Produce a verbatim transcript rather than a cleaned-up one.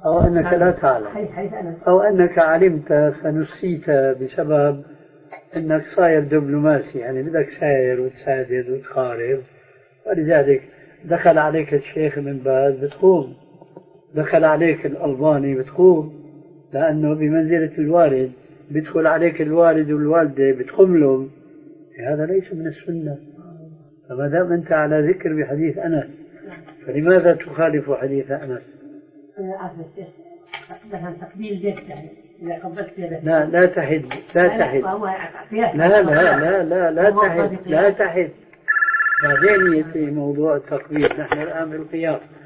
أو أنك لا تعلم أو أنك علمت فنسيت بسبب أنك صاير دبلوماسي، يعني بدك ساير وتساعد وتقارب، ولذلك دخل عليك الشيخ من باز بتقوم، دخل عليك الألباني بتقوم، لأنه بمنزلة الوالد، بيدخل عليك الوالد والوالدة بتقوم له. هذا ليس من السنة. فما دام أنت على ذكر بحديث أنس فلماذا تخالف حديث أنس؟ مثلا تقبيل اليد يعني إذا قبلت يده لا لا تحد لا تحد لا لا لا لا لا تحد لا تحد بعدين يأتي موضوع التقبيل، نحن الآن بالقياس.